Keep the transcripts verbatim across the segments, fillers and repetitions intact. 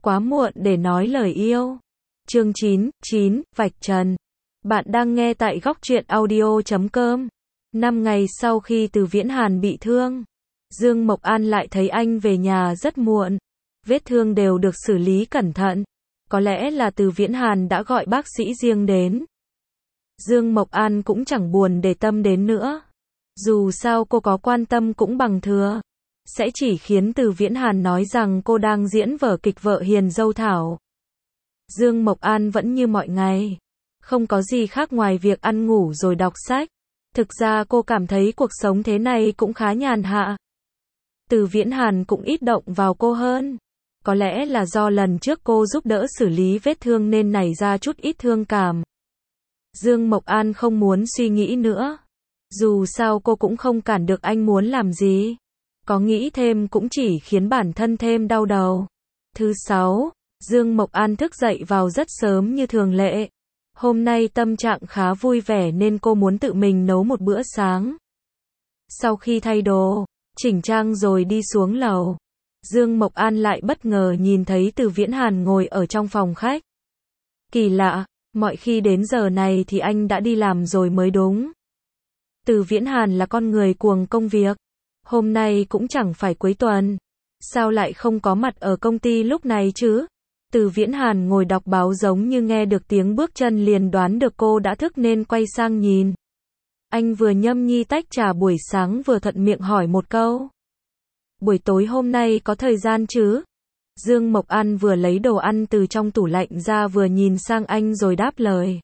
quá muộn để nói lời yêu. Chương chín, chín, vạch trần. Bạn đang nghe tại góc truyện audio chấm com. Năm ngày sau khi Từ Viễn Hàn bị thương, Dương Mộc An lại thấy anh về nhà rất muộn. Vết thương đều được xử lý cẩn thận. Có lẽ là Từ Viễn Hàn đã gọi bác sĩ riêng đến. Dương Mộc An cũng chẳng buồn để tâm đến nữa. Dù sao cô có quan tâm cũng bằng thừa. Sẽ chỉ khiến Từ Viễn Hàn nói rằng cô đang diễn vở kịch vợ hiền dâu thảo. Dương Mộc An vẫn như mọi ngày. Không có gì khác ngoài việc ăn ngủ rồi đọc sách. Thực ra cô cảm thấy cuộc sống thế này cũng khá nhàn hạ. Từ Viễn Hàn cũng ít động vào cô hơn. Có lẽ là do lần trước cô giúp đỡ xử lý vết thương nên nảy ra chút ít thương cảm. Dương Mộc An không muốn suy nghĩ nữa. Dù sao cô cũng không cản được anh muốn làm gì. Có nghĩ thêm cũng chỉ khiến bản thân thêm đau đầu. Thứ sáu, Dương Mộc An thức dậy vào rất sớm như thường lệ. Hôm nay tâm trạng khá vui vẻ nên cô muốn tự mình nấu một bữa sáng. Sau khi thay đồ, chỉnh trang rồi đi xuống lầu, Dương Mộc An lại bất ngờ nhìn thấy Từ Viễn Hàn ngồi ở trong phòng khách. Kỳ lạ, mọi khi đến giờ này thì anh đã đi làm rồi mới đúng. Từ Viễn Hàn là con người cuồng công việc. Hôm nay cũng chẳng phải cuối tuần. Sao lại không có mặt ở công ty lúc này chứ? Từ Viễn Hàn ngồi đọc báo giống như nghe được tiếng bước chân liền đoán được cô đã thức nên quay sang nhìn. Anh vừa nhâm nhi tách trà buổi sáng vừa thuận miệng hỏi một câu. Buổi tối hôm nay có thời gian chứ? Dương Mộc An vừa lấy đồ ăn từ trong tủ lạnh ra vừa nhìn sang anh rồi đáp lời.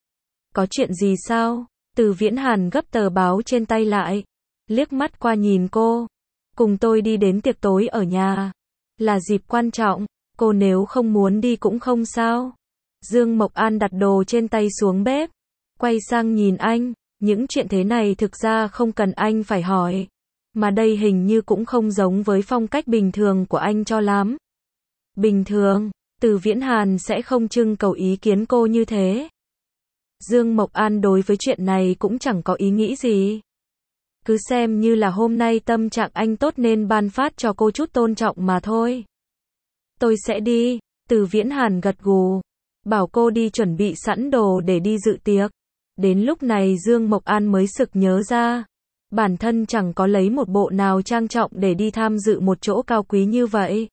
Có chuyện gì sao? Từ Viễn Hàn gấp tờ báo trên tay lại, liếc mắt qua nhìn cô. Cùng tôi đi đến tiệc tối ở nhà. Là dịp quan trọng, cô nếu không muốn đi cũng không sao. Dương Mộc An đặt đồ trên tay xuống bếp, quay sang nhìn anh. Những chuyện thế này thực ra không cần anh phải hỏi. Mà đây hình như cũng không giống với phong cách bình thường của anh cho lắm. Bình thường, Từ Viễn Hàn sẽ không trưng cầu ý kiến cô như thế. Dương Mộc An đối với chuyện này cũng chẳng có ý nghĩ gì. Cứ xem như là hôm nay tâm trạng anh tốt nên ban phát cho cô chút tôn trọng mà thôi. Tôi sẽ đi. Từ Viễn Hàn gật gù, bảo cô đi chuẩn bị sẵn đồ để đi dự tiệc. Đến lúc này Dương Mộc An mới sực nhớ ra. Bản thân chẳng có lấy một bộ nào trang trọng để đi tham dự một chỗ cao quý như vậy.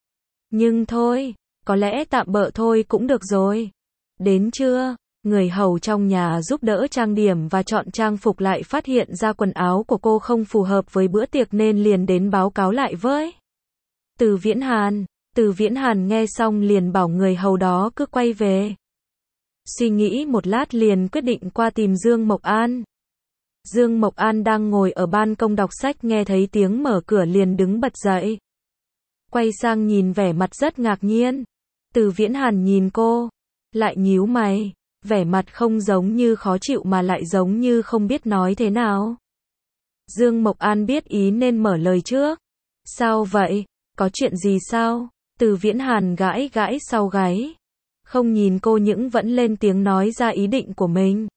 Nhưng thôi, có lẽ tạm bợ thôi cũng được rồi. Đến trưa, người hầu trong nhà giúp đỡ trang điểm và chọn trang phục lại phát hiện ra quần áo của cô không phù hợp với bữa tiệc nên liền đến báo cáo lại với Từ Viễn Hàn. Từ Viễn Hàn nghe xong liền bảo người hầu đó cứ quay về. Suy nghĩ một lát liền quyết định qua tìm Dương Mộc An. Dương Mộc An đang ngồi ở ban công đọc sách nghe thấy tiếng mở cửa liền đứng bật dậy. Quay sang nhìn vẻ mặt rất ngạc nhiên. Từ Viễn Hàn nhìn cô, lại nhíu mày, vẻ mặt không giống như khó chịu mà lại giống như không biết nói thế nào. Dương Mộc An biết ý nên mở lời trước. Sao vậy? Có chuyện gì sao? Từ Viễn Hàn gãi gãi sau gáy. Không nhìn cô những vẫn lên tiếng nói ra ý định của mình.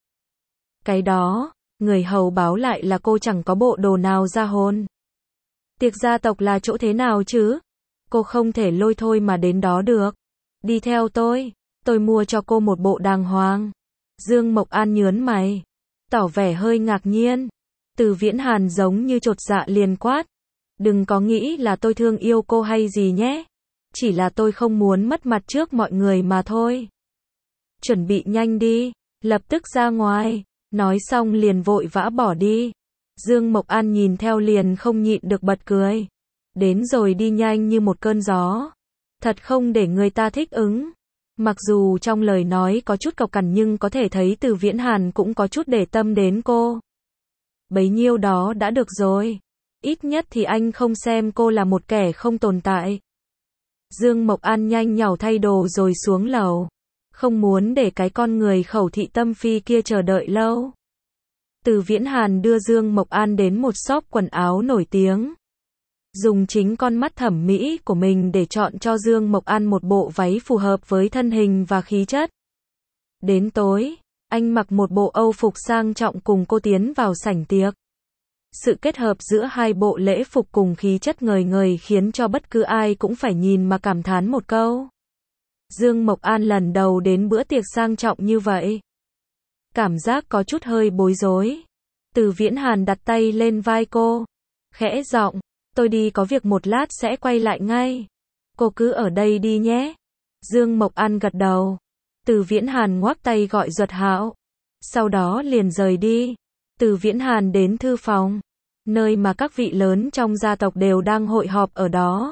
Cái đó, người hầu báo lại là cô chẳng có bộ đồ nào ra hôn. Tiệc gia tộc là chỗ thế nào chứ? Cô không thể lôi thôi mà đến đó được. Đi theo tôi, tôi mua cho cô một bộ đàng hoàng. Dương Mộc An nhớn mày, tỏ vẻ hơi ngạc nhiên. Từ Viễn Hàn giống như chột dạ liền quát. Đừng có nghĩ là tôi thương yêu cô hay gì nhé. Chỉ là tôi không muốn mất mặt trước mọi người mà thôi. Chuẩn bị nhanh đi, lập tức ra ngoài. Nói xong liền vội vã bỏ đi. Dương Mộc An nhìn theo liền không nhịn được bật cười. Đến rồi đi nhanh như một cơn gió. Thật không để người ta thích ứng. Mặc dù trong lời nói có chút cộc cằn nhưng có thể thấy Từ Viễn Hàn cũng có chút để tâm đến cô. Bấy nhiêu đó đã được rồi. Ít nhất thì anh không xem cô là một kẻ không tồn tại. Dương Mộc An nhanh nhảu thay đồ rồi xuống lầu. Không muốn để cái con người khẩu thị tâm phi kia chờ đợi lâu. Từ Viễn Hàn đưa Dương Mộc An đến một shop quần áo nổi tiếng. Dùng chính con mắt thẩm mỹ của mình để chọn cho Dương Mộc An một bộ váy phù hợp với thân hình và khí chất. Đến tối, anh mặc một bộ Âu phục sang trọng cùng cô tiến vào sảnh tiệc. Sự kết hợp giữa hai bộ lễ phục cùng khí chất ngời ngời khiến cho bất cứ ai cũng phải nhìn mà cảm thán một câu. Dương Mộc An lần đầu đến bữa tiệc sang trọng như vậy. Cảm giác có chút hơi bối rối. Từ Viễn Hàn đặt tay lên vai cô. Khẽ giọng, tôi đi có việc một lát sẽ quay lại ngay. Cô cứ ở đây đi nhé. Dương Mộc An gật đầu. Từ Viễn Hàn ngoắc tay gọi Duật Hạo. Sau đó liền rời đi. Từ Viễn Hàn đến thư phòng, nơi mà các vị lớn trong gia tộc đều đang hội họp ở đó.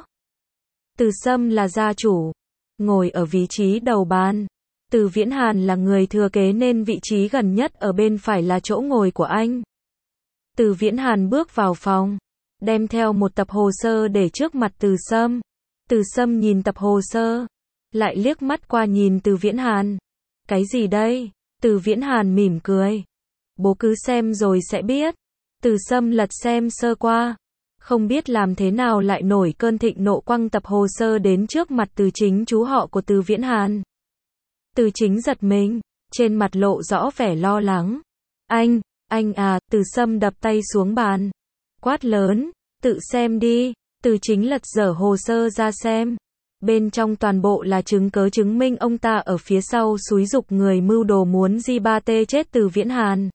Từ Sâm là gia chủ, ngồi ở vị trí đầu bàn. Từ Viễn Hàn là người thừa kế nên vị trí gần nhất ở bên phải là chỗ ngồi của anh. Từ Viễn Hàn bước vào phòng, đem theo một tập hồ sơ để trước mặt Từ Sâm. Từ Sâm nhìn tập hồ sơ, lại liếc mắt qua nhìn Từ Viễn Hàn. Cái gì đây? Từ Viễn Hàn mỉm cười. Bố cứ xem rồi sẽ biết. Từ Sâm lật xem sơ qua, không biết làm thế nào lại nổi cơn thịnh nộ quăng tập hồ sơ đến trước mặt Từ Chính, chú họ của Từ Viễn Hàn. Từ Chính giật mình, trên mặt lộ rõ vẻ lo lắng. Anh, anh à, Từ Sâm đập tay xuống bàn, quát lớn, tự xem đi. Từ Chính lật dở hồ sơ ra xem. Bên trong toàn bộ là chứng cớ chứng minh ông ta ở phía sau xúi giục người mưu đồ muốn di ba tê chết Từ Viễn Hàn.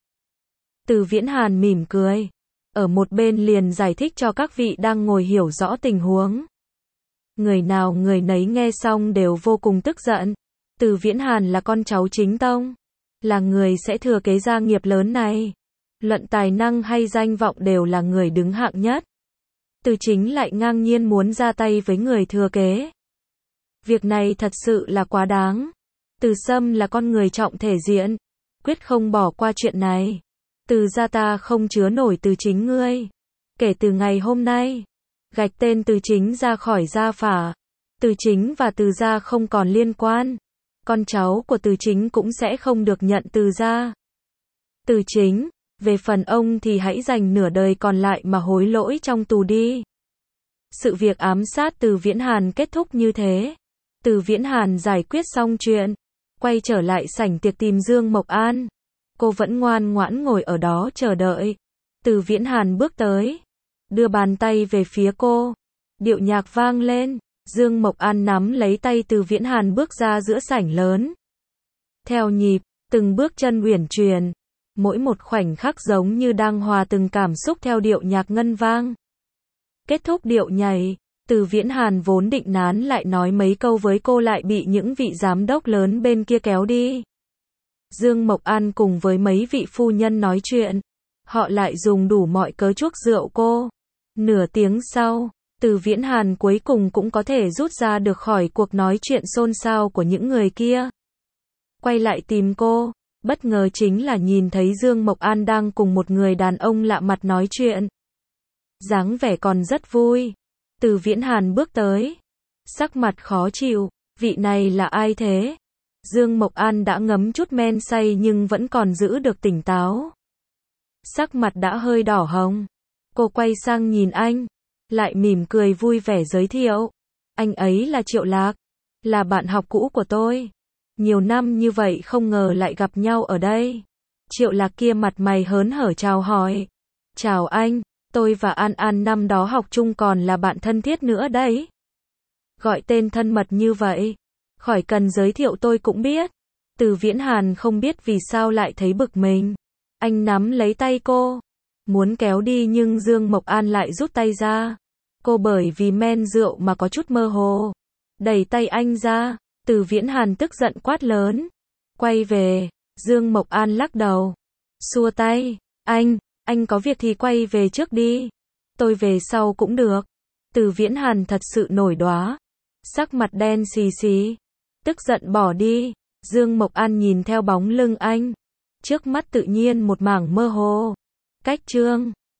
Từ Viễn Hàn mỉm cười, ở một bên liền giải thích cho các vị đang ngồi hiểu rõ tình huống. Người nào người nấy nghe xong đều vô cùng tức giận. Từ Viễn Hàn là con cháu chính tông, là người sẽ thừa kế gia nghiệp lớn này. Luận tài năng hay danh vọng đều là người đứng hạng nhất. Từ Chính lại ngang nhiên muốn ra tay với người thừa kế. Việc này thật sự là quá đáng. Từ Sâm là con người trọng thể diện, quyết không bỏ qua chuyện này. Từ gia ta không chứa nổi Từ Chính ngươi. Kể từ ngày hôm nay, gạch tên Từ Chính ra khỏi gia phả. Từ Chính và Từ gia không còn liên quan. Con cháu của Từ Chính cũng sẽ không được nhận Từ gia. Từ Chính, về phần ông thì hãy dành nửa đời còn lại mà hối lỗi trong tù đi. Sự việc ám sát Từ Viễn Hàn kết thúc như thế. Từ Viễn Hàn giải quyết xong chuyện, quay trở lại sảnh tiệc tìm Dương Mộc An. Cô vẫn ngoan ngoãn ngồi ở đó chờ đợi. Từ Viễn Hàn bước tới, đưa bàn tay về phía cô. Điệu nhạc vang lên, Dương Mộc An nắm lấy tay Từ Viễn Hàn bước ra giữa sảnh lớn. Theo nhịp, từng bước chân uyển chuyển, mỗi một khoảnh khắc giống như đang hòa từng cảm xúc theo điệu nhạc ngân vang. Kết thúc điệu nhảy, Từ Viễn Hàn vốn định nán lại nói mấy câu với cô lại bị những vị giám đốc lớn bên kia kéo đi. Dương Mộc An cùng với mấy vị phu nhân nói chuyện, họ lại dùng đủ mọi cớ chuốc rượu cô. Nửa tiếng sau, Từ Viễn Hàn cuối cùng cũng có thể rút ra được khỏi cuộc nói chuyện xôn xao của những người kia. Quay lại tìm cô, bất ngờ chính là nhìn thấy Dương Mộc An đang cùng một người đàn ông lạ mặt nói chuyện. Dáng vẻ còn rất vui. Từ Viễn Hàn bước tới, sắc mặt khó chịu, vị này là ai thế? Dương Mộc An đã ngấm chút men say nhưng vẫn còn giữ được tỉnh táo. Sắc mặt đã hơi đỏ hồng. Cô quay sang nhìn anh, lại mỉm cười vui vẻ giới thiệu. Anh ấy là Triệu Lạc, là bạn học cũ của tôi. Nhiều năm như vậy không ngờ lại gặp nhau ở đây. Triệu Lạc kia mặt mày hớn hở chào hỏi. Chào anh, tôi và An An năm đó học chung còn là bạn thân thiết nữa đấy. Gọi tên thân mật như vậy, khỏi cần giới thiệu tôi cũng biết. Từ Viễn Hàn không biết vì sao lại thấy bực mình. Anh nắm lấy tay cô, muốn kéo đi nhưng Dương Mộc An lại rút tay ra. Cô bởi vì men rượu mà có chút mơ hồ, đẩy tay anh ra. Từ Viễn Hàn tức giận quát lớn. Quay về. Dương Mộc An lắc đầu, xua tay. Anh, anh có việc thì quay về trước đi. Tôi về sau cũng được. Từ Viễn Hàn thật sự nổi đoá, sắc mặt đen xì xì, tức giận bỏ đi. Dương Mộc An nhìn theo bóng lưng anh, trước mắt tự nhiên một mảng mơ hồ. Cách chương